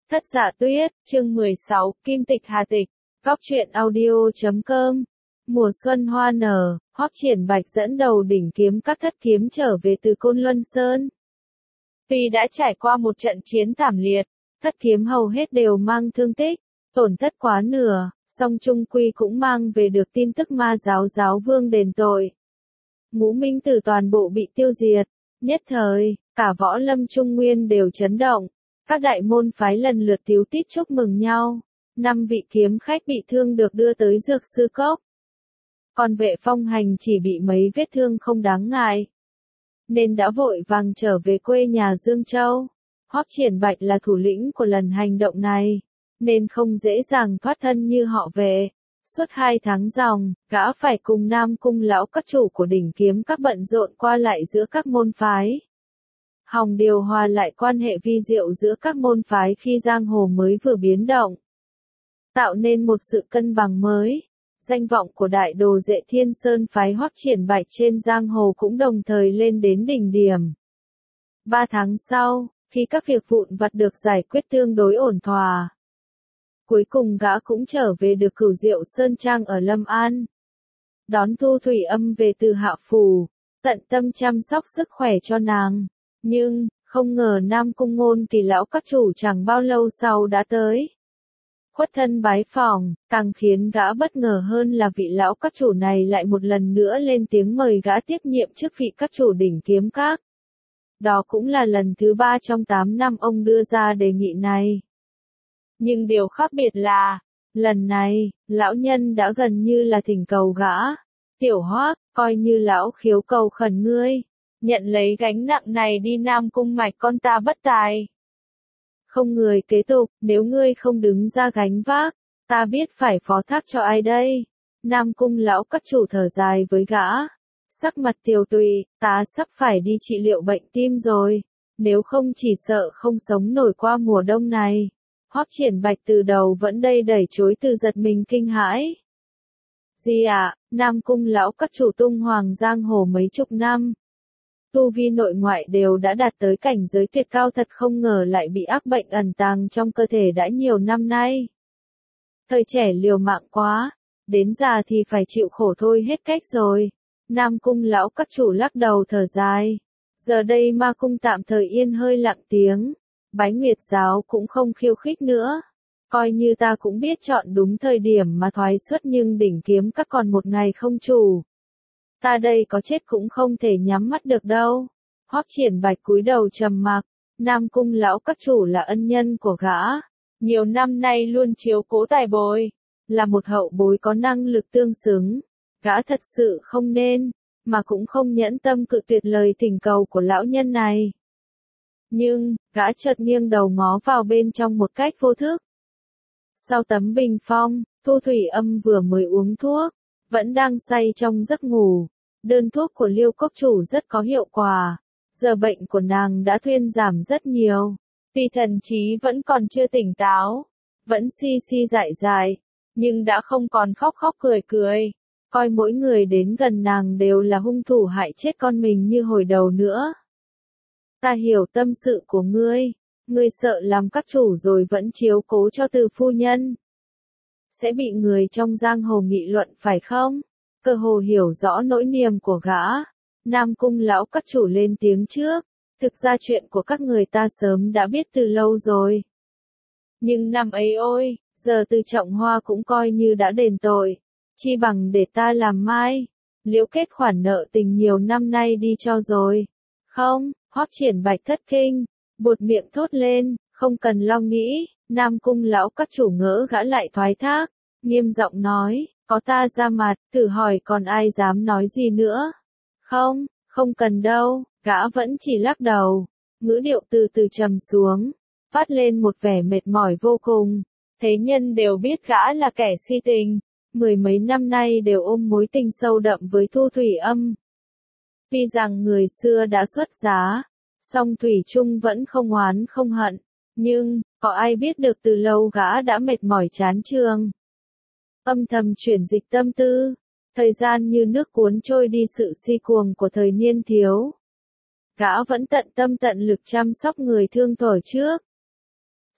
Thất Dạ Tuyết, chương 16, Kim Tịch Hà Tịch, Góc truyện audio.com. Mùa xuân hoa nở, Hoắc Triển Bạch dẫn đầu đỉnh kiếm các thất kiếm trở về từ Côn Luân Sơn. Tuy đã trải qua một trận chiến thảm liệt, thất kiếm hầu hết đều mang thương tích, tổn thất quá nửa, song trung quy cũng mang về được tin tức ma giáo vương đền tội. Ngũ minh tử toàn bộ bị tiêu diệt, nhất thời, cả võ lâm trung nguyên đều chấn động. Các đại môn phái lần lượt tíu tít chúc mừng nhau. 5 vị kiếm khách bị thương được đưa tới dược sư cốc. Còn Vệ Phong Hành chỉ bị mấy vết thương không đáng ngại, nên đã vội vàng trở về quê nhà Dương Châu. Hoắc Triển Bạch là thủ lĩnh của lần hành động này, nên không dễ dàng thoát thân như họ Vệ. Suốt 2 tháng ròng, gã phải cùng Nam Cung lão các chủ của đỉnh kiếm các bận rộn qua lại giữa các môn phái. Hòng điều hòa lại quan hệ vi diệu giữa các môn phái khi giang hồ mới vừa biến động. Tạo nên một sự cân bằng mới. Danh vọng của đại đồ Duệ Thiên Sơn phái Hoắc Triển Bạch trên giang hồ cũng đồng thời lên đến đỉnh điểm. 3 tháng sau, khi các việc vụn vặt được giải quyết tương đối ổn thỏa, cuối cùng gã cũng trở về được Cửu Diệu Sơn Trang ở Lâm An. Đón Thu Thủy Âm về từ Hạ Phủ, tận tâm chăm sóc sức khỏe cho nàng. Nhưng, không ngờ Nam Cung Ngôn Kỳ lão các chủ chẳng bao lâu sau đã tới. Khuất thân bái phỏng, càng khiến gã bất ngờ hơn là vị lão các chủ này lại một lần nữa lên tiếng mời gã tiếp nhiệm chức vị các chủ đỉnh kiếm các. Đó cũng là lần thứ 3 trong 8 năm ông đưa ra đề nghị này. Nhưng điều khác biệt là, lần này, lão nhân đã gần như là thỉnh cầu gã. Tiểu Hoắc, coi như lão khiếu cầu khẩn ngươi, nhận lấy gánh nặng này đi Nam Cung mạch con ta bất tài. Không người kế tục, nếu ngươi không đứng ra gánh vác, ta biết phải phó thác cho ai đây? Nam Cung lão các chủ thở dài với gã. Sắc mặt tiều tụy, ta sắp phải đi trị liệu bệnh tim rồi, nếu không chỉ sợ không sống nổi qua mùa đông này. Hoắc Triển Bạch từ đầu vẫn đây đẩy chối từ giật mình kinh hãi. Gì ạ, Nam Cung lão các chủ tung hoàng giang hồ mấy chục năm. Tu vi nội ngoại đều đã đạt tới cảnh giới tuyệt cao, thật không ngờ lại bị ác bệnh ẩn tàng trong cơ thể đã nhiều năm nay. Thời trẻ liều mạng quá, đến già thì phải chịu khổ thôi hết cách rồi. Nam Cung lão các chủ lắc đầu thở dài. Giờ đây Ma Cung tạm thời yên hơi lặng tiếng, Bái Nguyệt giáo cũng không khiêu khích nữa. Coi như ta cũng biết chọn đúng thời điểm mà thoái xuất, nhưng đỉnh kiếm các còn một ngày không chủ. Ta đây có chết cũng không thể nhắm mắt được đâu. Hoắc Triển Bạch cúi đầu trầm mặc. Nam Cung lão các chủ là ân nhân của gã, nhiều năm nay luôn chiếu cố tài bối, là một hậu bối có năng lực tương xứng. Gã thật sự không nên, mà cũng không nhẫn tâm cự tuyệt lời thỉnh cầu của lão nhân này. Nhưng, gã chợt nghiêng đầu ngó vào bên trong một cách vô thức. Sau tấm bình phong, Thu Thủy Âm vừa mới uống thuốc, vẫn đang say trong giấc ngủ. Đơn thuốc của Liêu cốc chủ rất có hiệu quả, giờ bệnh của nàng đã thuyên giảm rất nhiều. Tuy thần trí vẫn còn chưa tỉnh táo, vẫn si dại dại, nhưng đã không còn khóc cười, coi mỗi người đến gần nàng đều là hung thủ hại chết con mình như hồi đầu nữa. Ta hiểu tâm sự của ngươi sợ làm các chủ rồi vẫn chiếu cố cho Từ phu nhân, sẽ bị người trong giang hồ nghị luận phải không? Cơ hồ hiểu rõ nỗi niềm của gã, Nam Cung lão các chủ lên tiếng trước. Thực ra chuyện của các người ta sớm đã biết từ lâu rồi. Nhưng năm ấy ôi, giờ Từ Trọng Hoa cũng coi như đã đền tội. Chi bằng để ta làm mai, liễu kết khoản nợ tình nhiều năm nay đi cho rồi. Không, Hoắc Triển Bạch thất kinh, buột miệng thốt lên, không cần lo nghĩ. Nam Cung lão các chủ ngỡ gã lại thoái thác, nghiêm giọng nói, có ta ra mặt, thử hỏi còn ai dám nói gì nữa. Không cần đâu, gã vẫn chỉ lắc đầu, ngữ điệu từ từ trầm xuống, phát lên một vẻ mệt mỏi vô cùng. Thế nhân đều biết gã là kẻ si tình, 10 mấy năm nay đều ôm mối tình sâu đậm với Thu Thủy Âm. Tuy rằng người xưa đã xuất giá, song Thủy Chung vẫn không oán không hận, nhưng, có ai biết được từ lâu gã đã mệt mỏi chán chường. Âm thầm chuyển dịch tâm tư, thời gian như nước cuốn trôi đi sự si cuồng của thời niên thiếu. Gã vẫn tận tâm tận lực chăm sóc người thương thuở trước.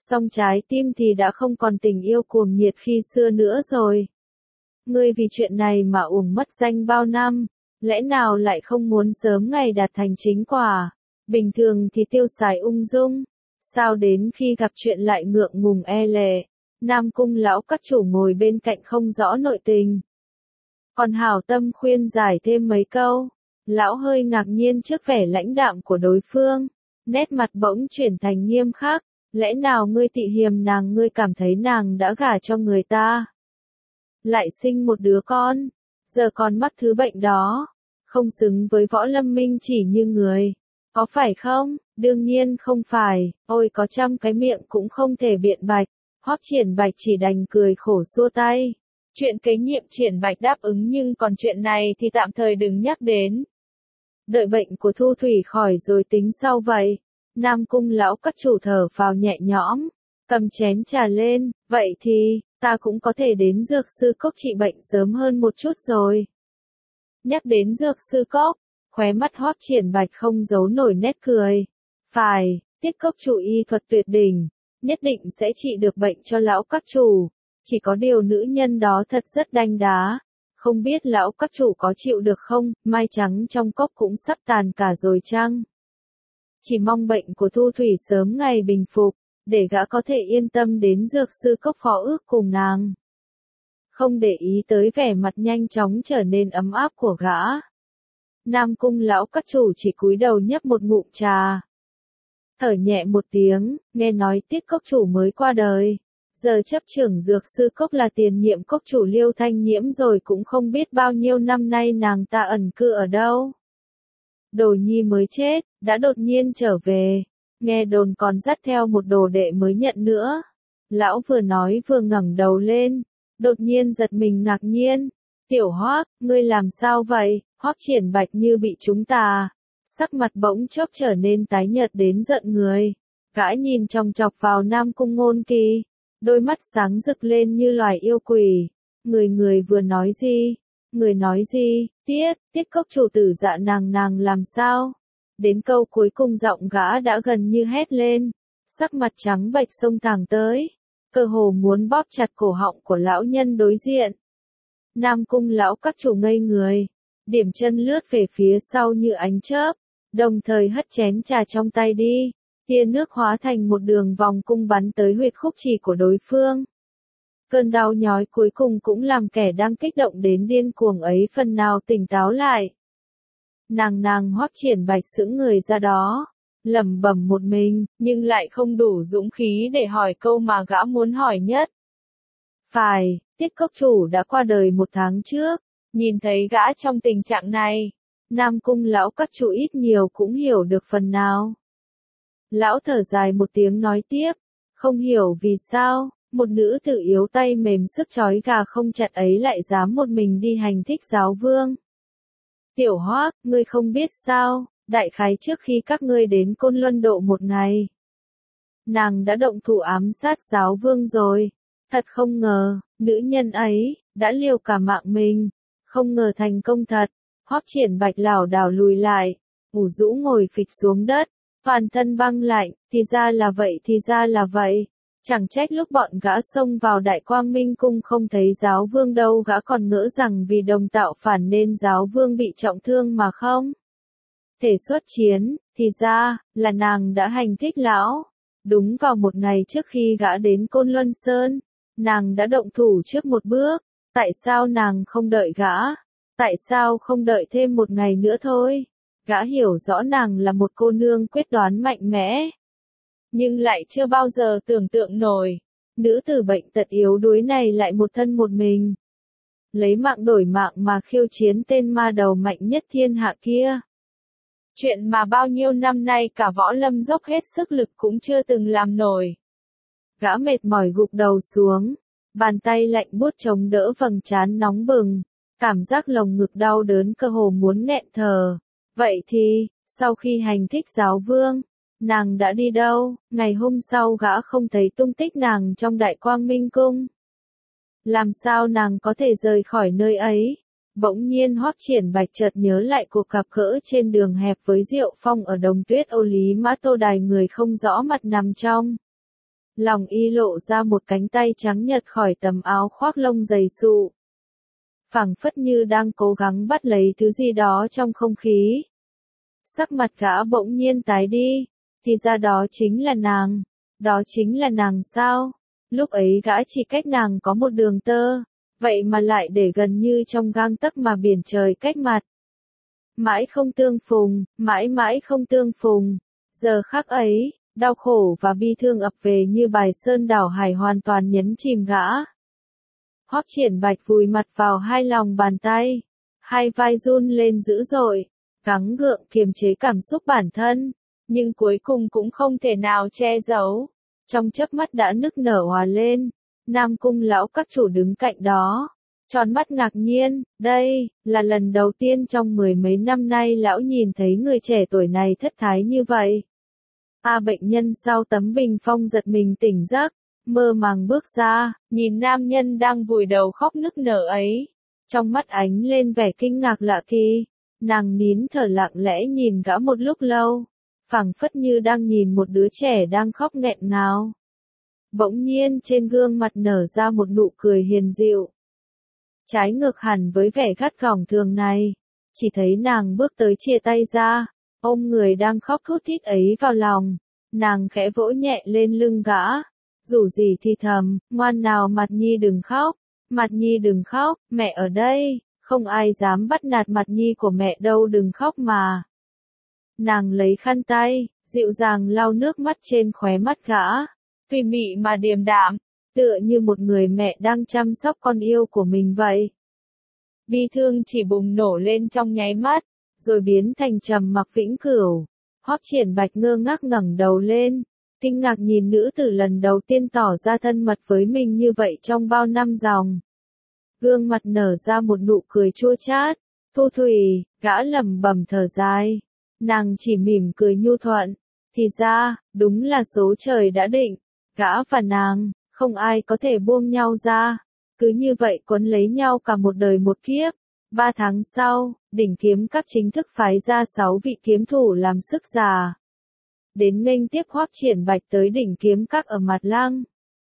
song trái tim thì đã không còn tình yêu cuồng nhiệt khi xưa nữa rồi. Ngươi vì chuyện này mà uổng mất danh bao năm, lẽ nào lại không muốn sớm ngày đạt thành chính quả? Bình thường thì tiêu xài ung dung, sao đến khi gặp chuyện lại ngượng ngùng e lệ? Nam Cung lão các chủ ngồi bên cạnh không rõ nội tình, còn hảo tâm khuyên giải thêm mấy câu. Lão hơi ngạc nhiên trước vẻ lãnh đạm của đối phương, nét mặt bỗng chuyển thành nghiêm khắc. Lẽ nào ngươi tị hiềm nàng, ngươi cảm thấy nàng đã gả cho người ta, lại sinh một đứa con, giờ còn mắc thứ bệnh đó, không xứng với Võ Lâm Minh chỉ như người, có phải không? Đương nhiên không phải, ôi có trăm cái miệng cũng không thể biện bạch. Hoắc Triển Bạch chỉ đành cười khổ xua tay. Chuyện kế nhiệm Triển Bạch đáp ứng, nhưng còn chuyện này thì tạm thời đừng nhắc đến. Đợi bệnh của Thu Thủy khỏi rồi tính sau vậy. Nam Cung lão các chủ thở phào nhẹ nhõm, cầm chén trà lên, vậy thì, ta cũng có thể đến dược sư cốc trị bệnh sớm hơn một chút rồi. Nhắc đến dược sư cốc, khóe mắt Hoắc Triển Bạch không giấu nổi nét cười. Phải, Tiết cốc chủ y thuật tuyệt đỉnh, nhất định sẽ trị được bệnh cho lão các chủ. Chỉ có điều nữ nhân đó thật rất đanh đá. Không biết lão các chủ có chịu được không, mai trắng trong cốc cũng sắp tàn cả rồi chăng? Chỉ mong bệnh của Thu Thủy sớm ngày bình phục, để gã có thể yên tâm đến dược sư cốc phó ước cùng nàng. Không để ý tới vẻ mặt nhanh chóng trở nên ấm áp của gã. Nam Cung lão các chủ chỉ cúi đầu nhấp một ngụm trà. Thở nhẹ một tiếng, nghe nói Tiết cốc chủ mới qua đời. Giờ chấp trưởng dược sư cốc là tiền nhiệm cốc chủ Liêu Thanh Nhiễm rồi, cũng không biết bao nhiêu năm nay nàng ta ẩn cư ở đâu. Đồ nhi mới chết, đã đột nhiên trở về, nghe đồn còn dắt theo một đồ đệ mới nhận nữa. Lão vừa nói vừa ngẩng đầu lên, đột nhiên giật mình ngạc nhiên. Tiểu Hoắc, ngươi làm sao vậy? Hoắc Triển Bạch như bị trúng tà, sắc mặt bỗng chốc trở nên tái nhợt đến giận người. Gã nhìn chòng chọc vào Nam Cung Ngôn Kỳ, đôi mắt sáng rực lên như loài yêu quỷ. Người vừa nói gì? Người nói gì? Tiết cốc chủ tử dạ nàng làm sao? Đến câu cuối cùng giọng gã đã gần như hét lên, sắc mặt trắng bệch xông thẳng tới, cơ hồ muốn bóp chặt cổ họng của lão nhân đối diện. Nam Cung lão các chủ ngây người, điểm chân lướt về phía sau như ánh chớp, đồng thời hất chén trà trong tay đi, tia nước hóa thành một đường vòng cung bắn tới huyệt khúc chỉ của đối phương. Cơn đau nhói cuối cùng cũng làm kẻ đang kích động đến điên cuồng ấy phần nào tỉnh táo lại. Nàng Hoắc Triển Bạch sững người ra đó, lẩm bẩm một mình, nhưng lại không đủ dũng khí để hỏi câu mà gã muốn hỏi nhất. Phải, Tiết cốc chủ đã qua đời 1 tháng trước, nhìn thấy gã trong tình trạng này, Nam Cung lão các chủ ít nhiều cũng hiểu được phần nào. Lão thở dài một tiếng nói tiếp, không hiểu vì sao, một nữ tử yếu tay mềm sức trói gà không chặt ấy lại dám một mình đi hành thích giáo vương. Tiểu Hoắc, ngươi không biết sao, đại khái trước khi các ngươi đến Côn Luân Độ một ngày, nàng đã động thủ ám sát giáo vương rồi. Thật không ngờ, nữ nhân ấy đã liều cả mạng mình, không ngờ thành công thật. Hoắc Triển Bạch lảo đảo lùi lại, ủ rũ ngồi phịch xuống đất, toàn thân băng lạnh. Thì ra là vậy. Chẳng trách lúc bọn gã xông vào Đại Quang Minh Cung không thấy giáo vương đâu, gã còn ngỡ rằng vì đồng tạo phản nên giáo vương bị trọng thương mà không thể xuất chiến. Thì ra là nàng đã hành thích lão. Đúng vào một ngày trước khi gã đến Côn Luân Sơn, nàng đã động thủ trước một bước. Tại sao nàng không đợi gã? Tại sao không đợi thêm một ngày nữa thôi? Gã hiểu rõ nàng là một cô nương quyết đoán mạnh mẽ, nhưng lại chưa bao giờ tưởng tượng nổi, nữ tử bệnh tật yếu đuối này lại một thân một mình, lấy mạng đổi mạng mà khiêu chiến tên ma đầu mạnh nhất thiên hạ kia. Chuyện mà bao nhiêu năm nay cả võ lâm dốc hết sức lực cũng chưa từng làm nổi. Gã mệt mỏi gục đầu xuống, bàn tay lạnh buốt chống đỡ vầng trán nóng bừng, cảm giác lồng ngực đau đớn cơ hồ muốn nghẹn thở. Vậy thì, sau khi hành thích giáo vương, nàng đã đi đâu? Ngày hôm sau gã không thấy tung tích nàng trong Đại Quang Minh Cung. Làm sao nàng có thể rời khỏi nơi ấy? Bỗng nhiên Hoắc Triển Bạch chợt nhớ lại cuộc gặp gỡ trên đường hẹp với Diệu Phong ở Đồng Tuyết Ô Lý Mã Tô Đài, người không rõ mặt nằm trong lòng y lộ ra một cánh tay trắng nhật khỏi tấm áo khoác lông dày sụ. Phảng phất như đang cố gắng bắt lấy thứ gì đó trong không khí. Sắc mặt gã bỗng nhiên tái đi, thì ra đó chính là nàng. Đó chính là nàng sao? Lúc ấy gã chỉ cách nàng có một đường tơ, vậy mà lại để gần như trong gang tấc mà biển trời cách mặt. Mãi không tương phùng, mãi mãi không tương phùng. Giờ khắc ấy, đau khổ và bi thương ập về như bài sơn đảo hải hoàn toàn nhấn chìm gã. Hoắc Triển Bạch vùi mặt vào hai lòng bàn tay, hai vai run lên dữ dội, gắng gượng kiềm chế cảm xúc bản thân, nhưng cuối cùng cũng không thể nào che giấu. Trong chớp mắt đã nức nở òa lên, Nam Cung lão các chủ đứng cạnh đó, tròn mắt ngạc nhiên, đây, là lần đầu tiên trong mười mấy năm nay lão nhìn thấy người trẻ tuổi này thất thái như vậy. Bệnh nhân sau tấm bình phong giật mình tỉnh giấc, mơ màng bước ra, nhìn nam nhân đang vùi đầu khóc nức nở ấy. Trong mắt ánh lên vẻ kinh ngạc lạ kỳ, nàng nín thở lặng lẽ nhìn gã một lúc lâu, phảng phất như đang nhìn một đứa trẻ đang khóc nghẹn ngào. Bỗng nhiên trên gương mặt nở ra một nụ cười hiền dịu. Trái ngược hẳn với vẻ gắt gỏng thường này, chỉ thấy nàng bước tới chia tay ra, ôm người đang khóc thút thít ấy vào lòng, nàng khẽ vỗ nhẹ lên lưng gã, rủ rỉ thì thầm, ngoan nào Mặt Nhi đừng khóc, Mặt Nhi đừng khóc, mẹ ở đây, không ai dám bắt nạt Mặt Nhi của mẹ đâu đừng khóc mà. Nàng lấy khăn tay, dịu dàng lau nước mắt trên khóe mắt gã, tùy mị mà điềm đạm, tựa như một người mẹ đang chăm sóc con yêu của mình vậy. Bi thương chỉ bùng nổ lên trong nháy mắt, rồi biến thành trầm mặc vĩnh cửu. Hoắc Triển Bạch ngơ ngác ngẩng đầu lên, kinh ngạc nhìn nữ tử lần đầu tiên tỏ ra thân mật với mình như vậy trong bao năm dòng. Gương mặt nở ra một nụ cười chua chát, Thu Thủy, gã lẩm bẩm thở dài. Nàng chỉ mỉm cười nhu thuận, thì ra, đúng là số trời đã định, gã và nàng, không ai có thể buông nhau ra, cứ như vậy quấn lấy nhau cả một đời một kiếp. 3 tháng sau, đỉnh kiếm các chính thức phái ra 6 vị kiếm thủ làm sức già. Đến nghênh tiếp Hoắc Triển Bạch tới đỉnh kiếm các ở Mạt Lăng.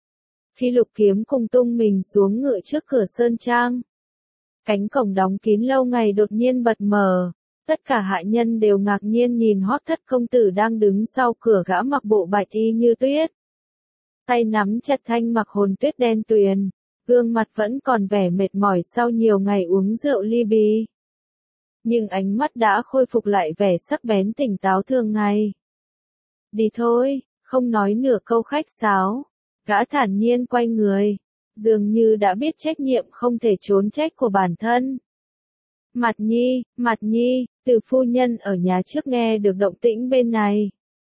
Khi Lục Kiếm cùng tung mình xuống ngựa trước cửa sơn trang, cánh cổng đóng kín lâu ngày đột nhiên bật mở. Tất cả hạ nhân đều ngạc nhiên nhìn Hoắc thất công tử đang đứng sau cửa, gã mặc bộ bạch y như tuyết. Tay nắm chặt thanh mặc hồn tuyết đen tuyền, gương mặt vẫn còn vẻ mệt mỏi sau nhiều ngày uống rượu ly bì. Nhưng ánh mắt đã khôi phục lại vẻ sắc bén tỉnh táo thường ngày. Đi thôi, không nói nửa câu khách sáo, gã thản nhiên quay người, dường như đã biết trách nhiệm không thể trốn trách của bản thân. Mặt Nhi, Từ phu nhân ở nhà trước nghe được động tĩnh bên này,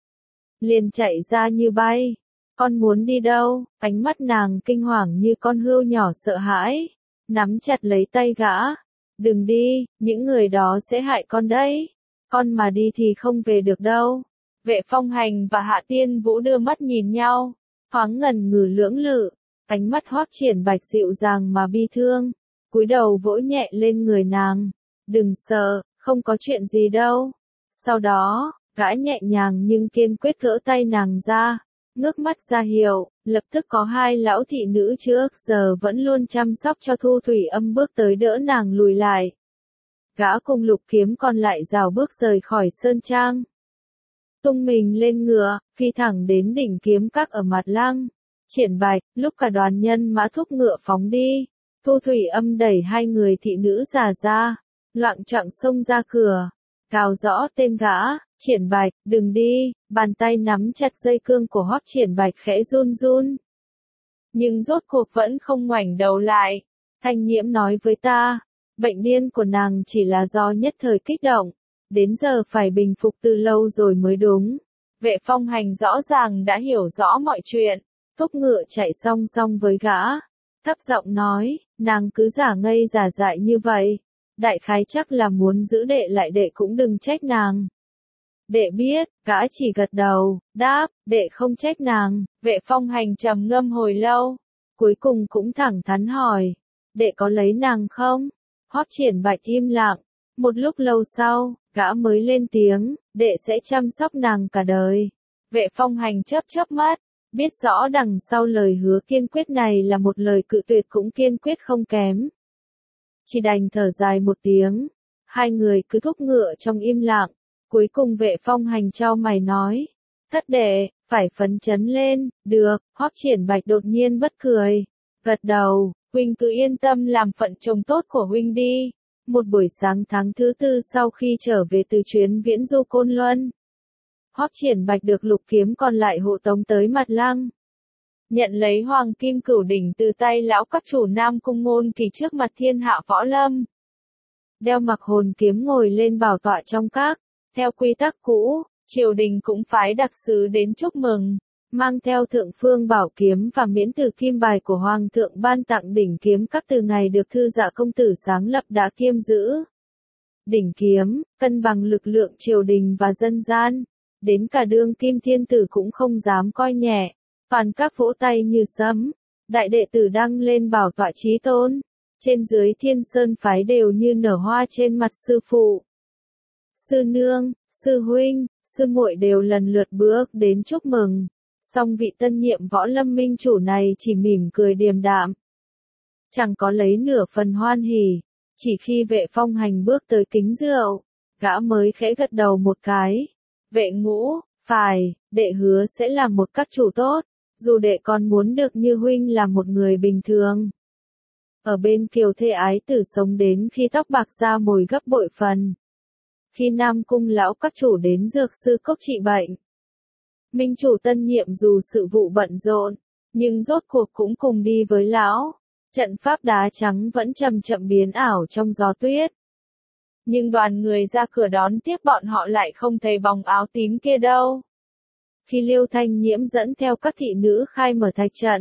liền chạy ra như bay. Con muốn đi đâu? Ánh mắt nàng kinh hoàng như con hươu nhỏ sợ hãi, nắm chặt lấy tay gã. Đừng đi, những người đó sẽ hại con đấy. Con mà đi thì không về được đâu. Vệ Phong Hành và Hạ Tiên Vũ đưa mắt nhìn nhau, thoáng ngần ngừ lưỡng lự. Ánh mắt Hoắc Triển Bạch dịu dàng mà bi thương, cúi đầu vỗ nhẹ lên người nàng. Đừng sợ, không có chuyện gì đâu. Sau đó, gã nhẹ nhàng nhưng kiên quyết gỡ tay nàng ra, ngước mắt ra hiệu, lập tức có 2 lão thị nữ trước giờ vẫn luôn chăm sóc cho Thu Thủy Âm bước tới đỡ nàng lùi lại. Gã cùng Lục Kiếm còn lại rào bước rời khỏi sơn trang. Tung mình lên ngựa, phi thẳng đến đỉnh kiếm các ở Mạt Lăng. Triển Bạch, lúc cả đoàn nhân mã thúc ngựa phóng đi, Thu Thủy Âm đẩy 2 người thị nữ già ra, loạng choạng xông ra cửa, gào rõ tên gã. Triển Bạch, đừng đi, bàn tay nắm chặt dây cương của Hoắc Triển Bạch khẽ run run. Nhưng rốt cuộc vẫn không ngoảnh đầu lại. Thanh Nhiễm nói với ta, bệnh điên của nàng chỉ là do nhất thời kích động, đến giờ phải bình phục từ lâu rồi mới đúng. Vệ Phong Hành rõ ràng đã hiểu rõ mọi chuyện, thúc ngựa chạy song song với gã, thấp giọng nói, nàng cứ giả ngây giả dại như vậy, đại khái chắc là muốn giữ đệ lại, đệ cũng đừng trách nàng. Đệ biết, gã chỉ gật đầu, đáp, đệ không trách nàng. Vệ Phong Hành trầm ngâm hồi lâu, cuối cùng cũng thẳng thắn hỏi, đệ có lấy nàng không? Hoắc Triển Bạch im lặng, một lúc lâu sau, gã mới lên tiếng, đệ sẽ chăm sóc nàng cả đời. Vệ Phong Hành chớp chớp mắt, biết rõ đằng sau lời hứa kiên quyết này là một lời cự tuyệt cũng kiên quyết không kém. Chỉ đành thở dài một tiếng, hai người cứ thúc ngựa trong im lặng, cuối cùng Vệ Phong Hành chau mày nói, thất đệ, phải phấn chấn lên, được, Hoắc Triển Bạch đột nhiên bất cười, gật đầu, huynh cứ yên tâm làm phận chồng tốt của huynh đi. Một buổi sáng tháng thứ tư sau khi trở về từ chuyến viễn du Côn Luân, Hoắc Triển Bạch được Lục Kiếm còn lại hộ tống tới Mặt Lăng. Nhận lấy Hoàng Kim Cửu Đỉnh từ tay lão các chủ Nam Cung Ngôn Kỳ trước mặt thiên hạ võ lâm. Đeo mặc hồn kiếm ngồi lên bảo tọa trong các, theo quy tắc cũ, triều đình cũng phái đặc sứ đến chúc mừng, mang theo thượng phương bảo kiếm và miễn tử kim bài của Hoàng thượng ban tặng đỉnh kiếm các từ ngày được Thư Dạ công tử sáng lập đã kiêm giữ. Đỉnh kiếm, cân bằng lực lượng triều đình và dân gian, đến cả đương kim thiên tử cũng không dám coi nhẹ, phàn các vỗ tay như sấm, đại đệ tử đăng lên bảo tọa chí tôn, trên dưới Thiên Sơn phái đều như nở hoa trên mặt sư phụ. Sư nương, sư huynh, sư muội đều lần lượt bước đến chúc mừng, song vị tân nhiệm võ lâm minh chủ này chỉ mỉm cười điềm đạm, chẳng có lấy nửa phần hoan hỉ, chỉ khi Vệ Phong Hành bước tới kính rượu, gã mới khẽ gật đầu một cái. Vệ Ngũ, phải, đệ hứa sẽ làm một các chủ tốt, dù đệ còn muốn được như huynh là một người bình thường. Ở bên Kiều Thê ái tử sống đến khi tóc bạc ra mồi gấp bội phần. Khi Nam Cung lão các chủ đến dược sư cốc trị bệnh, minh chủ tân nhiệm dù sự vụ bận rộn, nhưng rốt cuộc cũng cùng đi với lão. Trận pháp đá trắng vẫn chậm chậm biến ảo trong gió tuyết. Nhưng đoàn người ra cửa đón tiếp bọn họ lại không thấy bóng áo tím kia đâu. Khi Liêu Thanh Nhiễm dẫn theo các thị nữ khai mở thạch trận,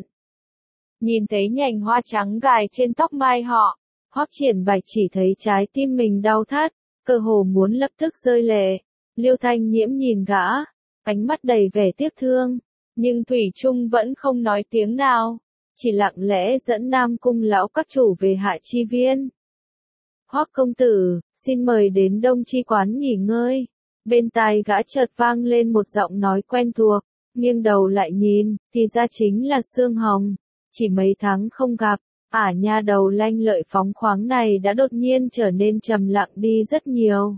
nhìn thấy nhành hoa trắng gài trên tóc mai họ, Hoắc Triển Bạch chỉ thấy trái tim mình đau thắt, cơ hồ muốn lập tức rơi lệ. Liêu Thanh Nhiễm nhìn gã, ánh mắt đầy vẻ tiếc thương, nhưng thủy chung vẫn không nói tiếng nào, chỉ lặng lẽ dẫn Nam Cung lão các chủ về Hạ Chi Viên. Hoắc công tử, xin mời đến Đông Chi quán nghỉ ngơi. Bên tai gã chợt vang lên một giọng nói quen thuộc, nghiêng đầu lại nhìn, thì ra chính là Sương Hồng. Chỉ mấy tháng không gặp, nha đầu lanh lợi phóng khoáng này đã đột nhiên trở nên trầm lặng đi rất nhiều.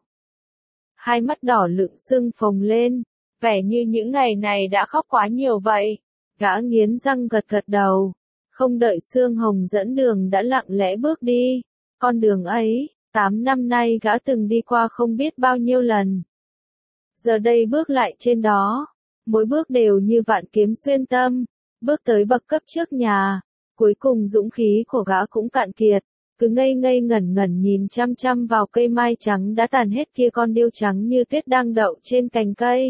Hai mắt đỏ lựng sưng phồng lên, vẻ như những ngày này đã khóc quá nhiều vậy. Gã nghiến răng gật gật đầu, không đợi Sương Hồng dẫn đường đã lặng lẽ bước đi. Con đường ấy, 8 năm nay gã từng đi qua không biết bao nhiêu lần. Giờ đây bước lại trên đó, mỗi bước đều như vạn kiếm xuyên tâm, bước tới bậc cấp trước nhà, cuối cùng dũng khí của gã cũng cạn kiệt, cứ ngây ngây ngẩn ngẩn nhìn chăm chăm vào cây mai trắng đã tàn hết kia con điêu trắng như tuyết đang đậu trên cành cây.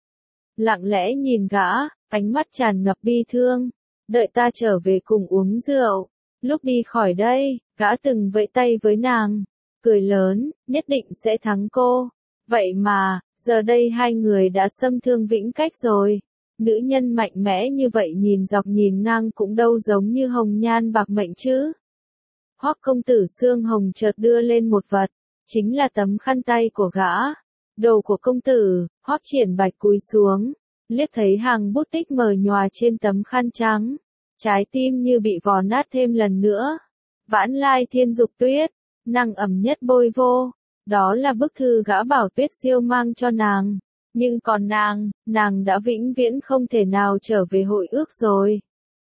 Lặng lẽ nhìn gã, ánh mắt tràn ngập bi thương, đợi ta trở về cùng uống rượu. Lúc đi khỏi đây, gã từng vẫy tay với nàng, cười lớn, nhất định sẽ thắng cô. Vậy mà, giờ đây hai người đã xâm thương vĩnh cách rồi. Nữ nhân mạnh mẽ như vậy nhìn dọc nhìn ngang cũng đâu giống như hồng nhan bạc mệnh chứ. Hoắc công tử Sương Hồng chợt đưa lên một vật, chính là tấm khăn tay của gã. Đồ của công tử, Hoắc Triển Bạch cúi xuống, liếc thấy hàng bút tích mờ nhòa trên tấm khăn trắng. Trái tim như bị vò nát thêm lần nữa. Vãn lai thiên dục tuyết, nàng ẩm nhất bôi vô. Đó là bức thư gã bảo Tuyết Siêu mang cho nàng. Nhưng còn nàng đã vĩnh viễn không thể nào trở về hội ước rồi.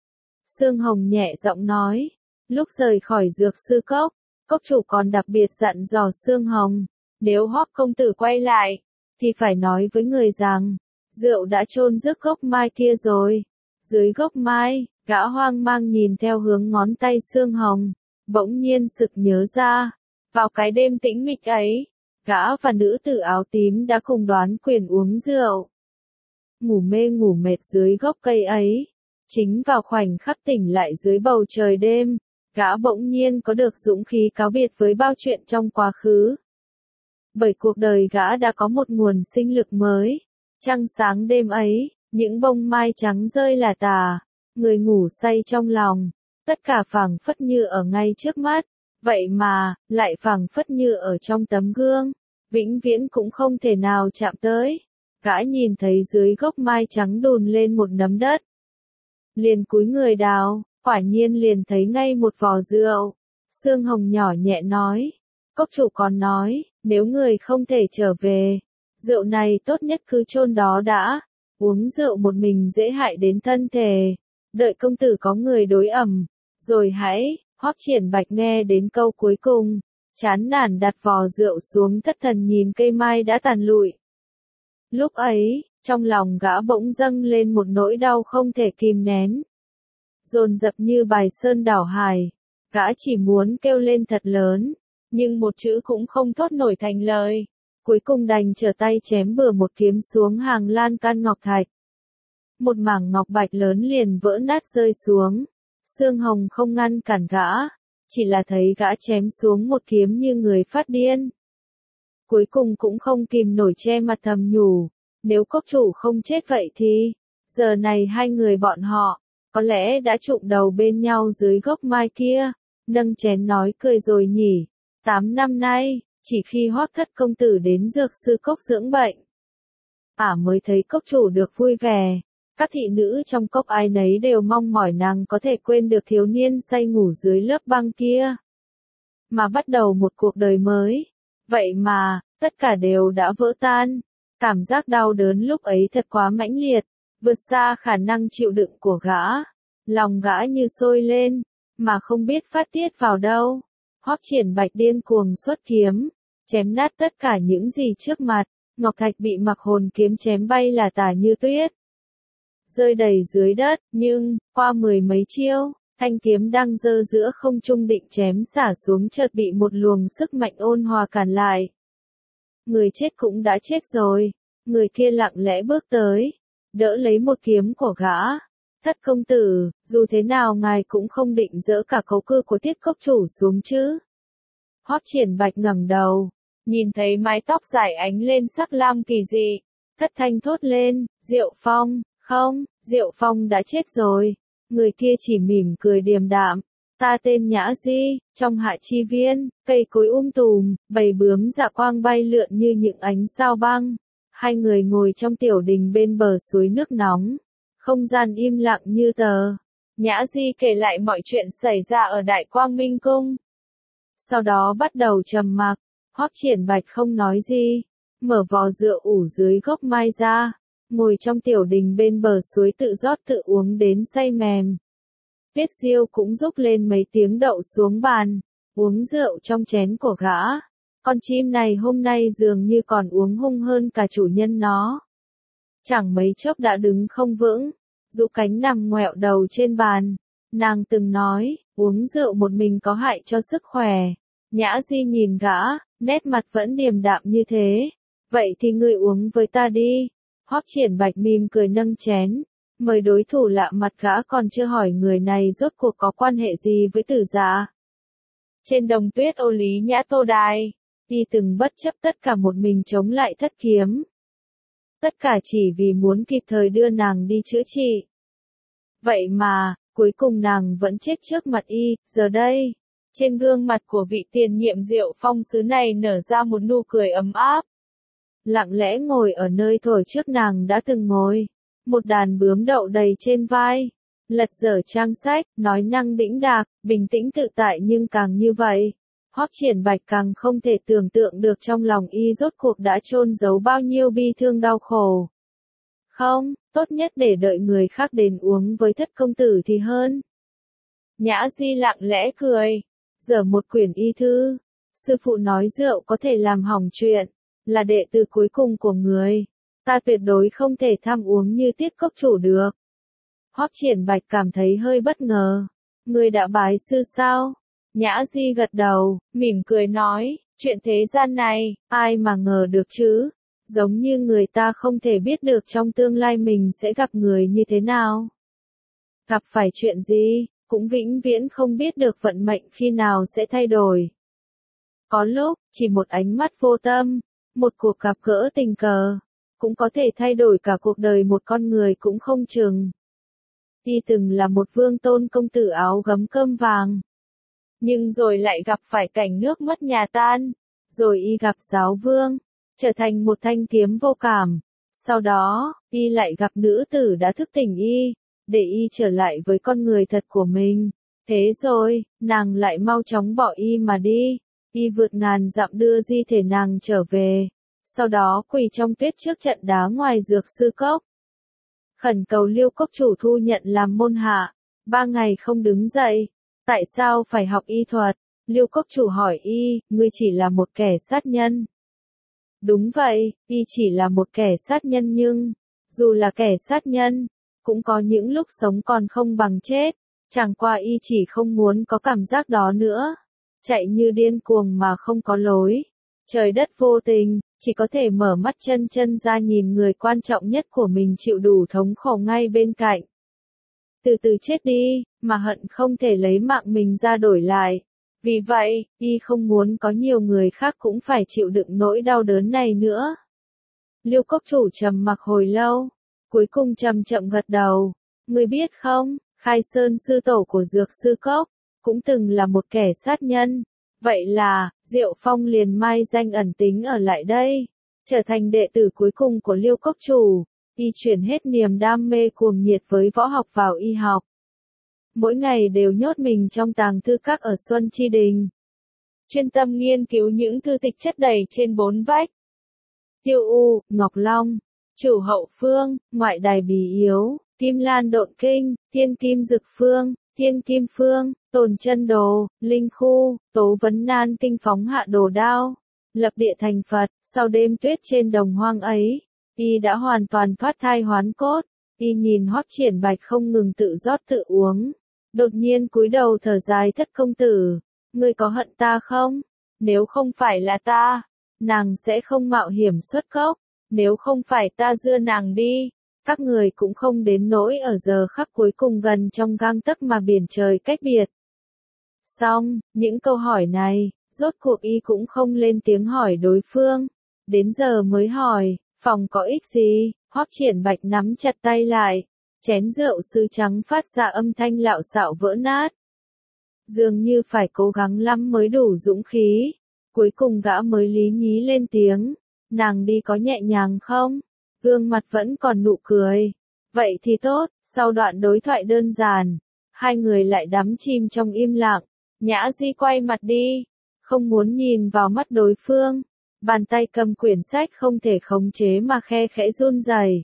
Sương Hồng nhẹ giọng nói. Lúc rời khỏi dược sư cốc, cốc chủ còn đặc biệt dặn dò Sương Hồng. Nếu Hoắc công tử quay lại, thì phải nói với người rằng, rượu đã chôn rước gốc mai kia rồi. Dưới gốc mai, gã hoang mang nhìn theo hướng ngón tay Sương Hồng, bỗng nhiên sực nhớ ra, vào cái đêm tĩnh mịch ấy, gã và nữ tử áo tím đã cùng đoán quyền uống rượu. Ngủ mê ngủ mệt dưới gốc cây ấy, chính vào khoảnh khắc tỉnh lại dưới bầu trời đêm, gã bỗng nhiên có được dũng khí cáo biệt với bao chuyện trong quá khứ. Bởi cuộc đời gã đã có một nguồn sinh lực mới. Trăng sáng đêm ấy, những bông mai trắng rơi lả tả, người ngủ say trong lòng, tất cả phảng phất như ở ngay trước mắt, vậy mà, lại phảng phất như ở trong tấm gương, vĩnh viễn cũng không thể nào chạm tới. Gã nhìn thấy dưới gốc mai trắng đùn lên một nấm đất, liền cúi người đào, quả nhiên liền thấy ngay một vò rượu. Sương Hồng nhỏ nhẹ nói, cốc chủ còn nói, nếu người không thể trở về, rượu này tốt nhất cứ chôn đó đã, uống rượu một mình dễ hại đến thân thể, đợi công tử có người đối ẩm, rồi hãy. Hoắc Triển Bạch nghe đến câu cuối cùng, chán nản đặt vò rượu xuống thất thần nhìn cây mai đã tàn lụi. Lúc ấy, trong lòng gã bỗng dâng lên một nỗi đau không thể kìm nén. Dồn dập như bài sơn đảo hải, gã chỉ muốn kêu lên thật lớn, nhưng một chữ cũng không thốt nổi thành lời. Cuối cùng đành trở tay chém bừa một kiếm xuống hàng lan can ngọc thạch. Một mảng ngọc bạch lớn liền vỡ nát rơi xuống. Sương Hồng không ngăn cản gã, chỉ là thấy gã chém xuống một kiếm như người phát điên. Cuối cùng cũng không kìm nổi che mặt thầm nhủ, nếu cốc chủ không chết vậy thì, giờ này hai người bọn họ, có lẽ đã trụng đầu bên nhau dưới gốc mai kia, nâng chén nói cười rồi nhỉ. 8 năm nay, chỉ khi Hoắc thất công tử đến dược sư cốc dưỡng bệnh, mới thấy cốc chủ được vui vẻ. Các thị nữ trong cốc ai nấy đều mong mỏi nàng có thể quên được thiếu niên say ngủ dưới lớp băng kia, mà bắt đầu một cuộc đời mới. Vậy mà, tất cả đều đã vỡ tan. Cảm giác đau đớn lúc ấy thật quá mãnh liệt, vượt xa khả năng chịu đựng của gã. Lòng gã như sôi lên, mà không biết phát tiết vào đâu. Hoắc Triển Bạch điên cuồng xuất kiếm, chém nát tất cả những gì trước mặt. Ngọc thạch bị Mặc Hồn kiếm chém bay là tả như tuyết, rơi đầy dưới đất, nhưng, qua 10 mấy chiêu, thanh kiếm đang giơ giữa không trung định chém xả xuống chợt bị một luồng sức mạnh ôn hòa cản lại. Người chết cũng đã chết rồi, người kia lặng lẽ bước tới, đỡ lấy một kiếm của gã. Thất công tử, dù thế nào ngài cũng không định dỡ cả cấu cư của Tiết cốc chủ xuống chứ. Hoắc Triển Bạch ngẩng đầu, nhìn thấy mái tóc dài ánh lên sắc lam kỳ dị, thất thanh thốt lên, Diệu Phong. Không, Diệu Phong đã chết rồi. Người kia chỉ mỉm cười điềm đạm. Ta tên Nhã Di, trong Hạ Chi Viên, cây cối tùm, bầy bướm dạ quang bay lượn như những ánh sao băng. Hai người ngồi trong tiểu đình bên bờ suối nước nóng. Không gian im lặng như tờ. Nhã Di kể lại mọi chuyện xảy ra ở Đại Quang Minh Cung. Sau đó bắt đầu trầm mặc. Hoắc Triển Bạch không nói gì, mở vò rượu ủ dưới gốc mai ra. Ngồi trong tiểu đình bên bờ suối tự rót tự uống đến say mềm. Tiết Diêu cũng rúc lên mấy tiếng đậu xuống bàn, uống rượu trong chén của gã. Con chim này hôm nay dường như còn uống hung hơn cả chủ nhân nó. Chẳng mấy chốc đã đứng không vững, rũ cánh nằm ngoẹo đầu trên bàn. Nàng từng nói, uống rượu một mình có hại cho sức khỏe. Nhã Di nhìn gã, nét mặt vẫn điềm đạm như thế. Vậy thì ngươi uống với ta đi. Hoắc Triển Bạch mỉm cười nâng chén, mời đối thủ lạ mặt gã còn chưa hỏi người này rốt cuộc có quan hệ gì với Tử Dạ. Trên đồng tuyết Ô Lý Nhã Tô Đài, y từng bất chấp tất cả một mình chống lại thất kiếm. Tất cả chỉ vì muốn kịp thời đưa nàng đi chữa trị. Vậy mà, cuối cùng nàng vẫn chết trước mặt y, giờ đây, trên gương mặt của vị tiền nhiệm Diệu Phong xứ này nở ra một nụ cười ấm áp. Lặng lẽ ngồi ở nơi thổi trước nàng đã từng ngồi, một đàn bướm đậu đầy trên vai, lật dở trang sách, nói năng đĩnh đạc, bình tĩnh tự tại nhưng càng như vậy, Hoắc Triển Bạch càng không thể tưởng tượng được trong lòng y rốt cuộc đã chôn giấu bao nhiêu bi thương đau khổ. Không, tốt nhất để đợi người khác đến uống với thất công tử thì hơn. Nhã Di lặng lẽ cười, giở một quyển y thư, sư phụ nói rượu có thể làm hỏng chuyện. Là đệ tử cuối cùng của người, ta tuyệt đối không thể tham uống như Tiết cốc chủ được. Hoắc Triển Bạch cảm thấy hơi bất ngờ. Người đã bái sư sao? Nhã Di gật đầu, mỉm cười nói, chuyện thế gian này, ai mà ngờ được chứ? Giống như người ta không thể biết được trong tương lai mình sẽ gặp người như thế nào. Gặp phải chuyện gì, cũng vĩnh viễn không biết được vận mệnh khi nào sẽ thay đổi. Có lúc, chỉ một ánh mắt vô tâm, một cuộc gặp gỡ tình cờ, cũng có thể thay đổi cả cuộc đời một con người cũng không chừng. Y từng là một vương tôn công tử áo gấm cơm vàng, nhưng rồi lại gặp phải cảnh nước mất nhà tan, rồi y gặp giáo vương, trở thành một thanh kiếm vô cảm. Sau đó, y lại gặp nữ tử đã thức tỉnh y, để y trở lại với con người thật của mình. Thế rồi, nàng lại mau chóng bỏ y mà đi. Y vượt ngàn dặm đưa di thể nàng trở về. Sau đó quỳ trong tuyết trước trận đá ngoài dược sư cốc. Khẩn cầu Liêu cốc chủ thu nhận làm môn hạ. 3 ngày không đứng dậy. Tại sao phải học y thuật? Liêu cốc chủ hỏi y, ngươi chỉ là một kẻ sát nhân. Đúng vậy, y chỉ là một kẻ sát nhân nhưng, dù là kẻ sát nhân, cũng có những lúc sống còn không bằng chết. Chẳng qua y chỉ không muốn có cảm giác đó nữa. Chạy như điên cuồng mà không có lối. Trời đất vô tình, chỉ có thể mở mắt chân chân ra nhìn người quan trọng nhất của mình chịu đủ thống khổ ngay bên cạnh. Từ từ chết đi, mà hận không thể lấy mạng mình ra đổi lại. Vì vậy, y không muốn có nhiều người khác cũng phải chịu đựng nỗi đau đớn này nữa. Liêu cốc chủ trầm mặc hồi lâu, cuối cùng chậm chậm gật đầu. Ngươi biết không, Khai Sơn sư tổ của dược sư cốc, cũng từng là một kẻ sát nhân. Vậy là, Diệu Phong liền mai danh ẩn tính ở lại đây, trở thành đệ tử cuối cùng của Liêu cốc chủ. Y chuyển hết niềm đam mê cuồng nhiệt với võ học vào y học. Mỗi ngày đều nhốt mình trong tàng thư các ở Xuân Chi Đình. Chuyên tâm nghiên cứu những thư tịch chất đầy trên 4 vách. Tiêu U, Ngọc Long, Chủ Hậu Phương, Ngoại Đài Bì Yếu, Kim Lan Độn Kinh, Thiên Kim Dực Phương, Thiên Kim Phương, Tồn Chân Đồ, Linh Khu, Tố Vấn Nan Kinh phóng hạ đồ đao, lập địa thành Phật. Sau đêm tuyết trên đồng hoang ấy, y đã hoàn toàn thoát thai hoán cốt. Y nhìn Hoắc Triển Bạch không ngừng tự rót tự uống, đột nhiên cúi đầu thở dài: Thất công tử, ngươi có hận ta không? Nếu không phải là ta, nàng sẽ không mạo hiểm xuất cốc. Nếu không phải ta đưa nàng đi, các người cũng không đến nỗi ở giờ khắc cuối cùng gần trong gang tấc mà biển trời cách biệt. Xong, những câu hỏi này, rốt cuộc y cũng không lên tiếng hỏi đối phương. Đến giờ mới hỏi, phòng có ích gì? Hoắc Triển Bạch nắm chặt tay lại, chén rượu sứ trắng phát ra âm thanh lạo xạo vỡ nát. Dường như phải cố gắng lắm mới đủ dũng khí. Cuối cùng gã mới lý nhí lên tiếng, nàng đi có nhẹ nhàng không? Gương mặt vẫn còn nụ cười. Vậy thì tốt. Sau đoạn đối thoại đơn giản, hai người lại đắm chìm trong im lặng. Nhã Di quay mặt đi, không muốn nhìn vào mắt đối phương. Bàn tay cầm quyển sách không thể khống chế mà khe khẽ run rẩy.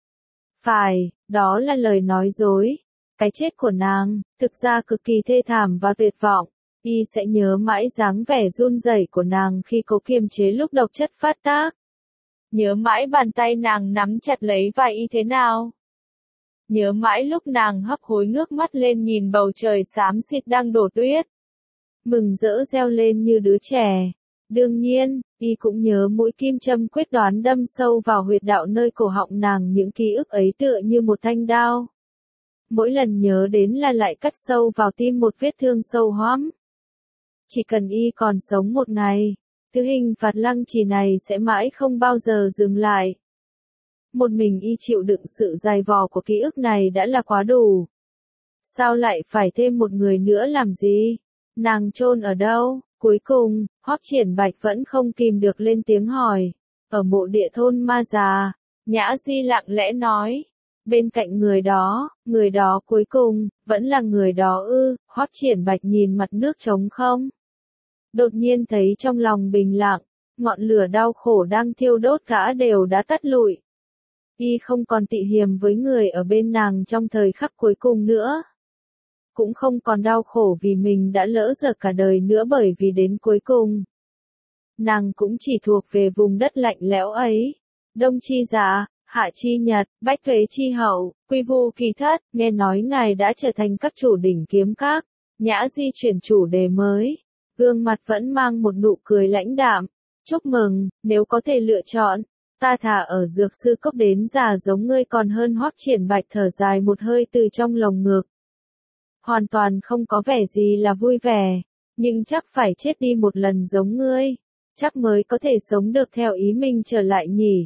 Phải, đó là lời nói dối. Cái chết của nàng, thực ra cực kỳ thê thảm và tuyệt vọng. Y sẽ nhớ mãi dáng vẻ run rẩy của nàng khi cố kiềm chế lúc độc chất phát tác. Nhớ mãi bàn tay nàng nắm chặt lấy vai y thế nào. Nhớ mãi lúc nàng hấp hối ngước mắt lên nhìn bầu trời xám xịt đang đổ tuyết. Mừng rỡ reo lên như đứa trẻ. Đương nhiên, y cũng nhớ mũi kim châm quyết đoán đâm sâu vào huyệt đạo nơi cổ họng nàng, những ký ức ấy tựa như một thanh đao. Mỗi lần nhớ đến là lại cắt sâu vào tim một vết thương sâu hoắm. Chỉ cần y còn sống một ngày, thứ hình phạt lăng trì này sẽ mãi không bao giờ dừng lại. Một mình y chịu đựng sự dày vò của ký ức này đã là quá đủ. Sao lại phải thêm một người nữa làm gì? Nàng chôn ở đâu? Cuối cùng, Hoắc Triển Bạch vẫn không kìm được lên tiếng hỏi. Ở mộ địa thôn Ma Già. Nhã Di lặng lẽ nói. Bên cạnh người đó cuối cùng, vẫn là người đó ư? Hoắc Triển Bạch nhìn mặt nước trống không. Đột nhiên thấy trong lòng bình lặng, ngọn lửa đau khổ đang thiêu đốt cả đều đã tắt lụi. Y không còn tị hiềm với người ở bên nàng trong thời khắc cuối cùng nữa. Cũng không còn đau khổ vì mình đã lỡ dở cả đời nữa, bởi vì đến cuối cùng, nàng cũng chỉ thuộc về vùng đất lạnh lẽo ấy. Đông Chi Dạ, Hạ Chi Nhật, Bách Tuế Chi Hậu, Quy Vu Kỳ Thất, nghe nói ngài đã trở thành các chủ đỉnh kiếm các. Nhã Di chuyển chủ đề mới, gương mặt vẫn mang một nụ cười lãnh đạm. Chúc mừng, nếu có thể lựa chọn, ta thà ở dược sư cốc đến già giống ngươi còn hơn. Hoắc Triển Bạch thở dài một hơi từ trong lồng ngực. Hoàn toàn không có vẻ gì là vui vẻ, nhưng chắc phải chết đi một lần giống ngươi, chắc mới có thể sống được theo ý mình trở lại nhỉ.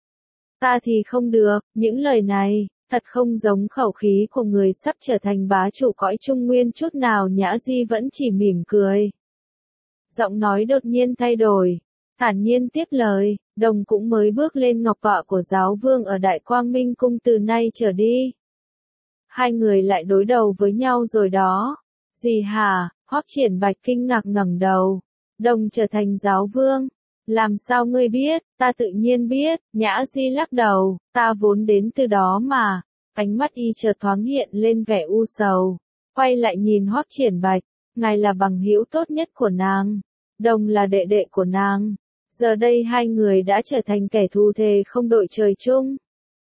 Ta thì không được. Những lời này, thật không giống khẩu khí của người sắp trở thành bá chủ cõi Trung Nguyên chút nào. Nhã Di vẫn chỉ mỉm cười. Giọng nói đột nhiên thay đổi, thản nhiên tiếp lời, đồng cũng mới bước lên ngọc tọa của giáo vương ở Đại Quang Minh Cung từ nay trở đi. Hai người lại đối đầu với nhau rồi đó. Gì hả? Hoắc Triển Bạch kinh ngạc ngẩng đầu. Đồng trở thành giáo vương. Làm sao ngươi biết? Ta tự nhiên biết. Nhã Di lắc đầu. Ta vốn đến từ đó mà. Ánh mắt y chợt thoáng hiện lên vẻ u sầu. Quay lại nhìn Hoắc Triển Bạch. Ngài là bằng hữu tốt nhất của nàng. Đồng là đệ đệ của nàng. Giờ đây hai người đã trở thành kẻ thù thề không đội trời chung.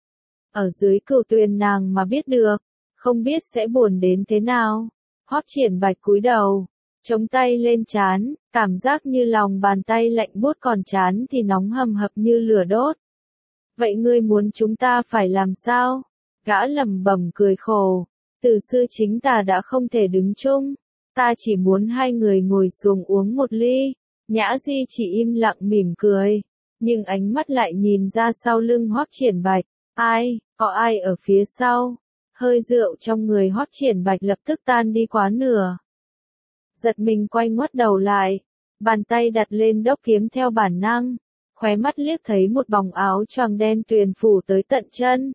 Ở dưới Cửu Tuyền nàng mà biết được. Không biết sẽ buồn đến thế nào. Hoắc Triển Bạch cúi đầu. Chống tay lên trán, cảm giác như lòng bàn tay lạnh buốt còn trán thì nóng hầm hập như lửa đốt. Vậy ngươi muốn chúng ta phải làm sao? Gã lẩm bẩm cười khổ. Từ xưa chính ta đã không thể đứng chung. Ta chỉ muốn hai người ngồi xuống uống một ly. Nhã Di chỉ im lặng mỉm cười. Nhưng ánh mắt lại nhìn ra sau lưng Hoắc Triển Bạch. Ai, có ai ở phía sau? Hơi rượu trong người Hoắc Triển Bạch lập tức tan đi quá nửa. Giật mình quay ngoắt đầu lại. Bàn tay đặt lên đốc kiếm theo bản năng. Khóe mắt liếc thấy một bóng áo choàng đen tuyền phủ tới tận chân.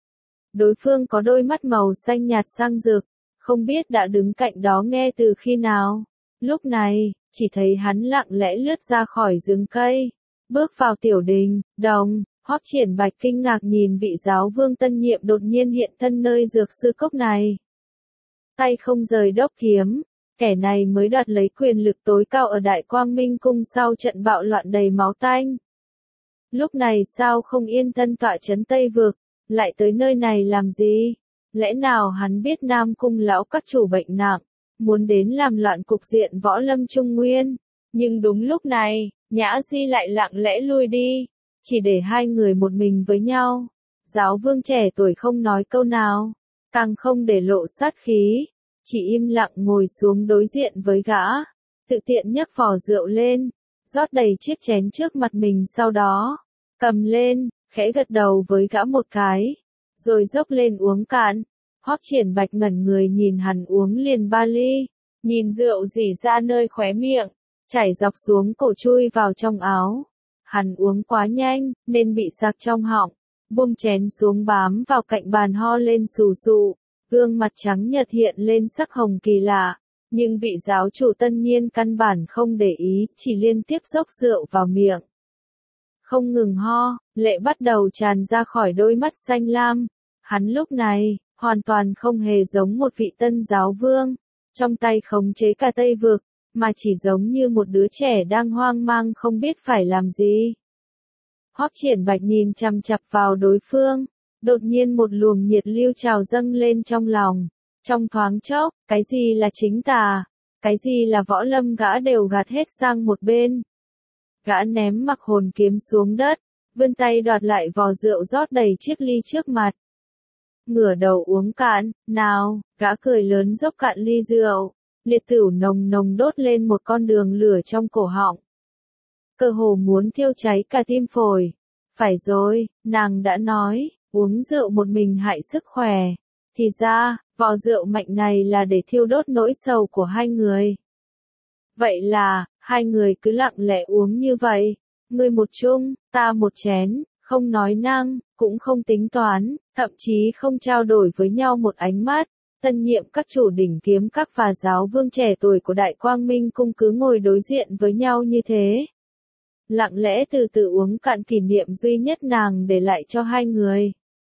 Đối phương có đôi mắt màu xanh nhạt sang rực. Không biết đã đứng cạnh đó nghe từ khi nào. Lúc này, chỉ thấy hắn lặng lẽ lướt ra khỏi rừng cây. Bước vào tiểu đình, Đồng. Hoắc Triển Bạch kinh ngạc nhìn vị giáo vương tân nhiệm đột nhiên hiện thân nơi dược sư cốc này. Tay không rời đốc kiếm, kẻ này mới đoạt lấy quyền lực tối cao ở Đại Quang Minh Cung sau trận bạo loạn đầy máu tanh. Lúc này sao không yên thân tọa trấn Tây Vực, lại tới nơi này làm gì? Lẽ nào hắn biết Nam Cung lão các chủ bệnh nặng, muốn đến làm loạn cục diện võ lâm Trung Nguyên? Nhưng đúng lúc này, Nhã Di lại lặng lẽ lui đi. Chỉ để hai người một mình với nhau. Giáo vương trẻ tuổi không nói câu nào, càng không để lộ sát khí, chỉ im lặng ngồi xuống đối diện với gã, tự tiện nhấc vò rượu lên, rót đầy chiếc chén trước mặt mình sau đó, cầm lên, khẽ gật đầu với gã một cái, rồi dốc lên uống cạn. Hoắc Triển Bạch ngẩn người nhìn hắn uống liền 3 ly, nhìn rượu rỉ ra nơi khóe miệng, chảy dọc xuống cổ chui vào trong áo. Hắn uống quá nhanh, nên bị sặc trong họng, buông chén xuống bám vào cạnh bàn ho lên sù sụ, gương mặt trắng nhợt hiện lên sắc hồng kỳ lạ, nhưng vị giáo chủ tân nhiên căn bản không để ý, chỉ liên tiếp dốc rượu vào miệng. Không ngừng ho, lệ bắt đầu tràn ra khỏi đôi mắt xanh lam, hắn lúc này, hoàn toàn không hề giống một vị tân giáo vương, trong tay khống chế cả Tây Vực, mà chỉ giống như một đứa trẻ đang hoang mang không biết phải làm gì. Hoắc Triển Bạch nhìn chằm chằm vào đối phương, đột nhiên một luồng nhiệt lưu trào dâng lên trong lòng. Trong thoáng chốc, cái gì là chính tà, cái gì là võ lâm gã đều gạt hết sang một bên. Gã ném mặc hồn kiếm xuống đất, vươn tay đoạt lại vò rượu rót đầy chiếc ly trước mặt. Ngửa đầu uống cạn, nào, gã cười lớn dốc cạn ly rượu. Liệt tửu nồng nồng đốt lên một con đường lửa trong cổ họng. Cơ hồ muốn thiêu cháy cả tim phổi. Phải rồi, nàng đã nói, uống rượu một mình hại sức khỏe. Thì ra, vò rượu mạnh này là để thiêu đốt nỗi sầu của hai người. Vậy là, hai người cứ lặng lẽ uống như vậy. Ngươi một chung, ta một chén, không nói năng, cũng không tính toán, thậm chí không trao đổi với nhau một ánh mắt. Tân nhiệm các chủ đỉnh kiếm các và giáo vương trẻ tuổi của Đại Quang Minh Cung cứ ngồi đối diện với nhau như thế. Lặng lẽ từ từ uống cạn kỷ niệm duy nhất nàng để lại cho hai người.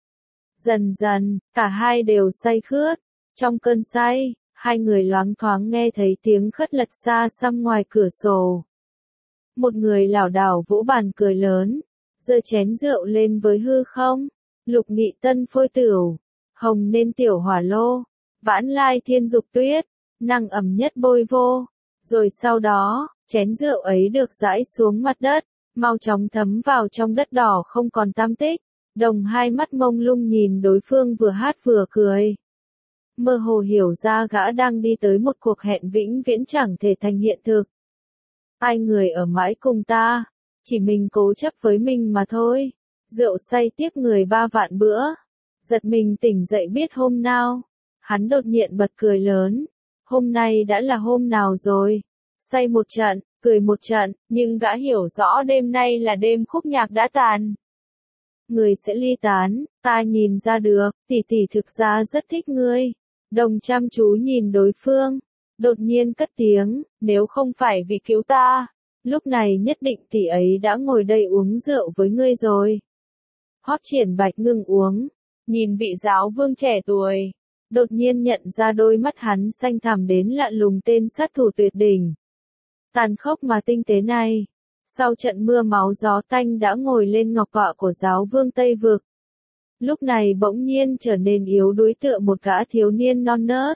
Dần dần, cả hai đều say khướt. Trong cơn say, hai người loáng thoáng nghe thấy tiếng khất lật xa xăm ngoài cửa sổ. Một người lảo đảo vỗ bàn cười lớn, giơ chén rượu lên với hư không. Lục nghị tân phôi tửu, hồng nên tiểu hỏa lô. Vãn lai thiên dục tuyết, năng ẩm nhất bôi vô. Rồi sau đó, chén rượu ấy được rải xuống mặt đất, mau chóng thấm vào trong đất đỏ không còn tăm tích. Đồng hai mắt mông lung nhìn đối phương vừa hát vừa cười. Mơ hồ hiểu ra gã đang đi tới một cuộc hẹn vĩnh viễn chẳng thể thành hiện thực. Ai người ở mãi cùng ta, chỉ mình cố chấp với mình mà thôi. Rượu say tiếp người 3 vạn bữa. Giật mình tỉnh dậy biết hôm nào. Hắn đột nhiên bật cười lớn. Hôm nay đã là hôm nào rồi? Say một trận, cười một trận, nhưng gã hiểu rõ đêm nay là đêm khúc nhạc đã tàn. người sẽ ly tán, ta nhìn ra được, tỷ tỷ thực ra rất thích ngươi. Đồng chăm chú nhìn đối phương, đột nhiên cất tiếng, nếu không phải vì cứu ta, lúc này nhất định tỷ ấy đã ngồi đây uống rượu với ngươi rồi. Hoắc Triển Bạch ngừng uống, nhìn vị giáo vương trẻ tuổi, đột nhiên nhận ra đôi mắt hắn xanh thẳm đến lạ lùng tên sát thủ tuyệt đỉnh. Tàn khốc mà tinh tế này, sau trận mưa máu gió tanh đã ngồi lên ngọc tọa của giáo vương Tây Vực. Lúc này bỗng nhiên trở nên yếu đuối tựa một gã thiếu niên non nớt.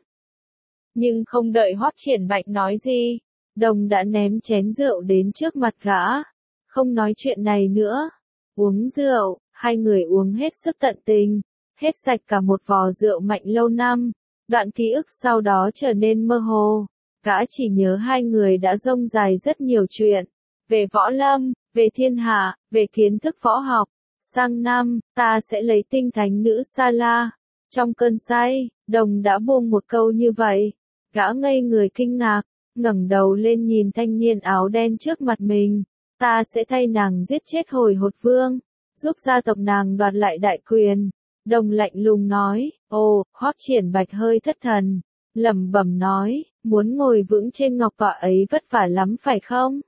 Nhưng không đợi Hoắc Triển Bạch nói gì, Đồng đã ném chén rượu đến trước mặt gã. Không nói chuyện này nữa. Uống rượu, hai người uống hết sức tận tình, hết sạch cả một vò rượu mạnh lâu năm. Đoạn ký ức sau đó trở nên mơ hồ. Gã chỉ nhớ hai người đã rông dài rất nhiều chuyện. Về võ lâm, về thiên hạ, về kiến thức võ học. Sang năm, ta sẽ lấy tinh thánh nữ Sa La. Trong cơn say, Đồng đã buông một câu như vậy. Gã ngây người kinh ngạc, ngẩng đầu lên nhìn thanh niên áo đen trước mặt mình. Ta sẽ thay nàng giết chết Hồi Hột Vương, giúp gia tộc nàng đoạt lại đại quyền. Đồng lạnh lùng nói. Ồ, Hoắc Triển Bạch hơi thất thần, lẩm bẩm nói, muốn ngồi vững trên ngọc tọa ấy vất vả lắm phải không?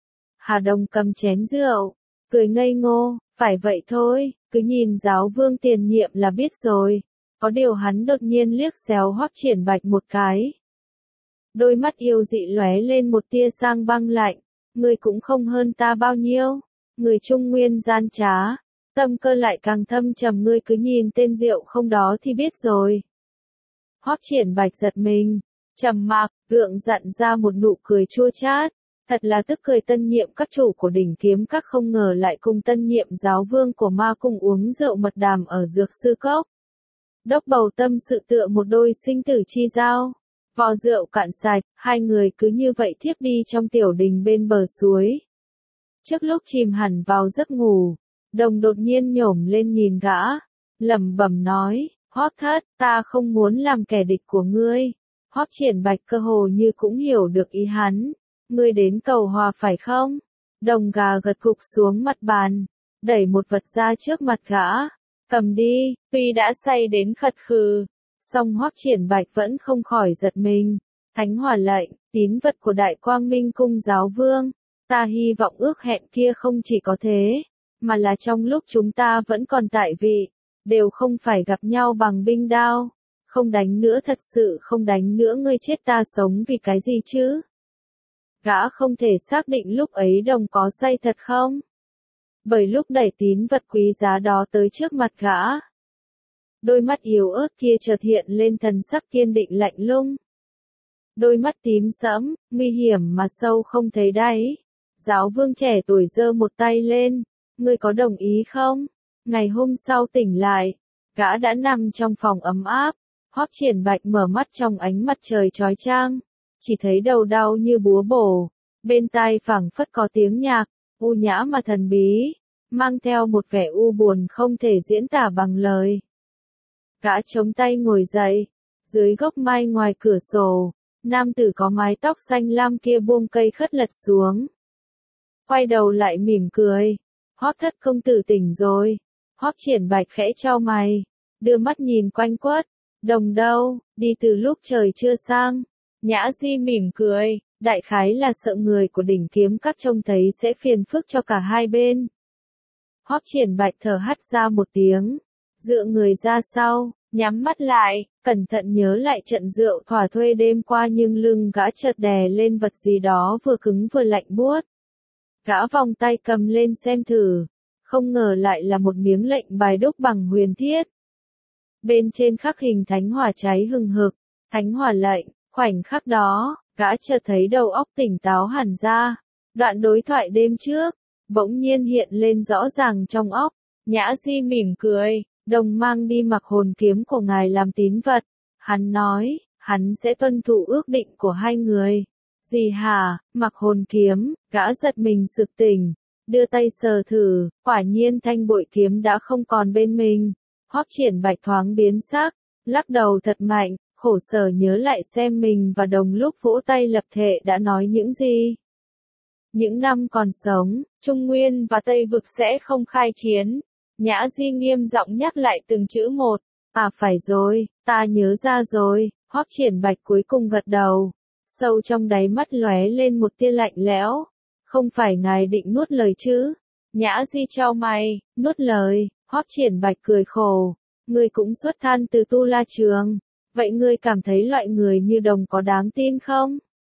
Hà Đồng cầm chén rượu, cười ngây ngô, phải vậy thôi, cứ nhìn giáo vương tiền nhiệm là biết rồi. Có điều hắn đột nhiên liếc xéo Hoắc Triển Bạch một cái. Đôi mắt yêu dị lóe lên một tia sang băng lạnh, ngươi cũng không hơn ta bao nhiêu, người Trung Nguyên gian trá, tâm cơ lại càng thâm trầm, ngươi cứ nhìn tên rượu không đó thì biết rồi. Hoắc Triển Bạch giật mình, trầm mặc, gượng dặn ra một nụ cười chua chát. Thật là tức cười, tân nhiệm các chủ của đỉnh kiếm các không ngờ lại cùng tân nhiệm giáo vương của ma cung uống rượu mật đàm ở dược sư cốc. Đốc bầu tâm sự tựa một đôi sinh tử chi giao. Vò rượu cạn sạch, hai người cứ như vậy thiếp đi trong tiểu đình bên bờ suối. Trước lúc chìm hẳn vào giấc ngủ, Đồng đột nhiên nhổm lên nhìn gã, lẩm bẩm nói, Hoắc thất, ta không muốn làm kẻ địch của ngươi. Hoắc Triển Bạch cơ hồ như cũng hiểu được ý hắn. Ngươi đến cầu hòa phải không? Đồng gà gật gục xuống mặt bàn, đẩy một vật ra trước mặt gã. Cầm đi, tuy đã say đến khật khừ, song Hoắc Triển Bạch vẫn không khỏi giật mình. Thánh hỏa lệnh, tín vật của Đại Quang Minh Cung giáo vương. Ta hy vọng ước hẹn kia không chỉ có thế, mà là trong lúc chúng ta vẫn còn tại vị, đều không phải gặp nhau bằng binh đao. Không đánh nữa, thật sự không đánh nữa, ngươi chết ta sống vì cái gì chứ? Gã không thể xác định lúc ấy Đồng có say thật không? Bởi lúc đẩy tín vật quý giá đó tới trước mặt gã, đôi mắt yếu ớt kia chợt hiện lên thần sắc kiên định lạnh lùng. Đôi mắt tím sẫm, nguy hiểm mà sâu không thấy đáy. Giáo vương trẻ tuổi giơ một tay lên, ngươi có đồng ý không? Ngày hôm sau tỉnh lại, gã đã nằm trong phòng ấm áp. Hoắc Triển Bạch mở mắt trong ánh mặt trời chói chang, chỉ thấy đầu đau như búa bổ, bên tai phảng phất có tiếng nhạc, u nhã mà thần bí, mang theo một vẻ u buồn không thể diễn tả bằng lời. Gã chống tay ngồi dậy, dưới gốc mai ngoài cửa sổ, nam tử có mái tóc xanh lam kia buông cây khất lật xuống. Quay đầu lại mỉm cười, Hoắc thất công tử tỉnh rồi. Hoắc Triển Bạch khẽ chau mày, đưa mắt nhìn quanh quất, Đồng đâu, đi từ lúc trời chưa sang. Nhã Di mỉm cười, đại khái là sợ người của đỉnh kiếm các trông thấy sẽ phiền phức cho cả hai bên. Hoắc Triển Bạch thở hắt ra một tiếng, dựa người ra sau, nhắm mắt lại, cẩn thận nhớ lại trận rượu thỏa thuê đêm qua, nhưng lưng gã chợt đè lên vật gì đó vừa cứng vừa lạnh buốt. Gã vòng tay cầm lên xem thử, không ngờ lại là một miếng lệnh bài đúc bằng huyền thiết. Bên trên khắc hình thánh hỏa cháy hừng hực, thánh hỏa lệnh. Khoảnh khắc đó, gã chợt thấy đầu óc tỉnh táo hẳn ra. Đoạn đối thoại đêm trước, bỗng nhiên hiện lên rõ ràng trong óc. Nhã Di mỉm cười, Đồng mang đi mặc hồn kiếm của ngài làm tín vật. Hắn nói, hắn sẽ tuân thủ ước định của hai người. Gì hả, mặc hồn kiếm, gã giật mình sực tỉnh, đưa tay sờ thử, quả nhiên thanh bội kiếm đã không còn bên mình. Hoắc Triển Bạch thoáng biến sắc, lắc đầu thật mạnh. Khổ sở nhớ lại xem mình và Đồng lúc vỗ tay lập thệ đã nói những gì. Những năm còn sống, Trung Nguyên và Tây Vực sẽ không khai chiến, Nhã Di nghiêm giọng nhắc lại từng chữ một. À phải rồi, ta nhớ ra rồi, Hoắc Triển Bạch cuối cùng gật đầu. Sâu trong đáy mắt lóe lên một tia lạnh lẽo. Không phải ngài định nuốt lời chứ? Nhã Di chau mày, nuốt lời, Hoắc Triển Bạch cười khổ. Ngươi cũng xuất thân từ Tu La Trường. Vậy ngươi cảm thấy loại người như Đồng có đáng tin không?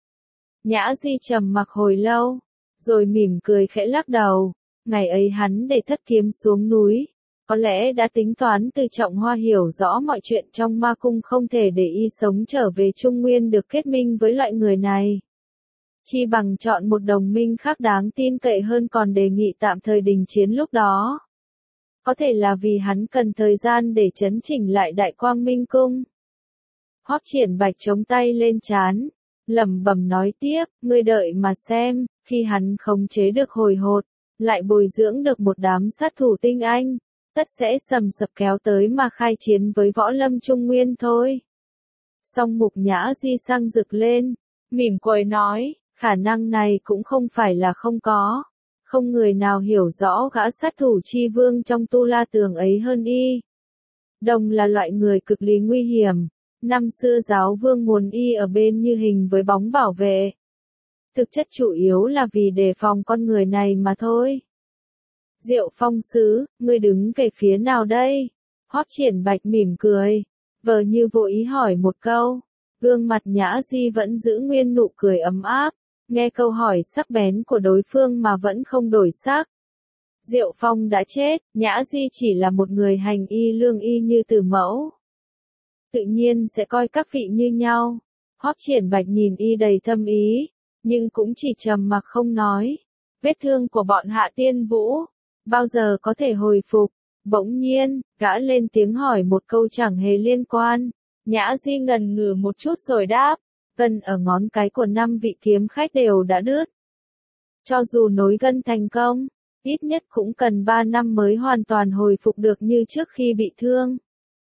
Nhã Di trầm mặc hồi lâu, rồi mỉm cười khẽ lắc đầu. Ngày ấy hắn để Thất Kiếm xuống núi. Có lẽ đã tính toán từ Trọng Hoa hiểu rõ mọi chuyện trong ma cung không thể để y sống trở về Trung Nguyên được kết minh với loại người này. Chi bằng chọn một đồng minh khác đáng tin cậy hơn còn đề nghị tạm thời đình chiến lúc đó. Có thể là vì hắn cần thời gian để chấn chỉnh lại Đại Quang Minh Cung. Hoắc Triển Bạch chống tay lên trán, lẩm bẩm nói tiếp, ngươi đợi mà xem, khi hắn khống chế được hồi hột, lại bồi dưỡng được một đám sát thủ tinh anh, tất sẽ sầm sập kéo tới mà khai chiến với võ lâm Trung Nguyên thôi. Song Mục Nhã Di sang rực lên, mỉm cười nói, khả năng này cũng không phải là không có. Không người nào hiểu rõ gã sát thủ chi vương trong Tu La Tường ấy hơn y. Đồng là loại người cực lý nguy hiểm. Năm xưa giáo vương muốn y ở bên như hình với bóng bảo vệ. Thực chất chủ yếu là vì đề phòng con người này mà thôi. Diệu Phong sứ, ngươi đứng về phía nào đây? Hoắc Triển Bạch mỉm cười, vờ như vô ý hỏi một câu. Gương mặt Nhã Di vẫn giữ nguyên nụ cười ấm áp, nghe câu hỏi sắc bén của đối phương mà vẫn không đổi sắc. Diệu Phong đã chết, Nhã Di chỉ là một người hành y lương y như Từ Mẫu. Tự nhiên sẽ coi các vị như nhau. Hoắc Triển Bạch nhìn y đầy thâm ý, nhưng cũng chỉ trầm mặc không nói. Vết thương của bọn Hạ Tiên Vũ, bao giờ có thể hồi phục? Bỗng nhiên, gã lên tiếng hỏi một câu chẳng hề liên quan. Nhã Di ngần ngừ một chút rồi đáp, gân ở ngón cái của 5 vị kiếm khách đều đã đứt. Cho dù nối gân thành công, ít nhất cũng cần 3 năm mới hoàn toàn hồi phục được như trước khi bị thương.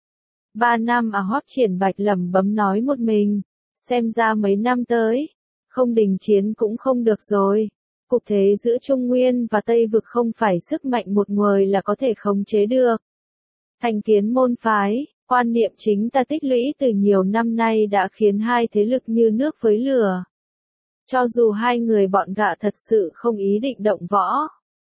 3 năm à? Hoắc Triển Bạch lẩm bẩm nói một mình, xem ra mấy năm tới, không đình chiến cũng không được rồi. Cục thế giữa Trung Nguyên và Tây Vực không phải sức mạnh một người là có thể khống chế được. Thành kiến môn phái, quan niệm chính ta tích lũy từ nhiều năm nay đã khiến hai thế lực như nước với lửa. Cho dù hai người bọn gã thật sự không ý định động võ,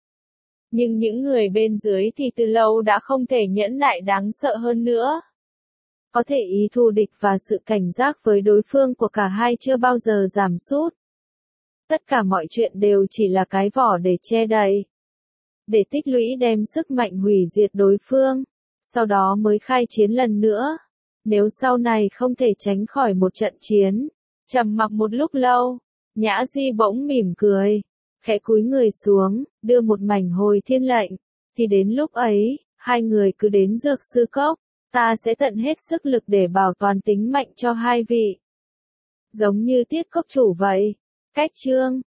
nhưng những người bên dưới thì từ lâu đã không thể nhẫn nại đáng sợ hơn nữa. Có thể ý thù địch và sự cảnh giác với đối phương của cả hai chưa bao giờ giảm sút. Tất cả mọi chuyện đều chỉ là cái vỏ để che đậy. Để tích lũy đem sức mạnh hủy diệt đối phương, sau đó mới khai chiến lần nữa. Nếu sau này không thể tránh khỏi một trận chiến, trầm mặc một lúc lâu, Nhã Di bỗng mỉm cười, khẽ cúi người xuống, đưa một mảnh hồi thiên lệnh, thì đến lúc ấy, hai người cứ đến Dược Sư Cốc, ta sẽ tận hết sức lực để bảo toàn tính mạnh cho hai vị. Giống như Tiết Cốc chủ vậy. Cách chương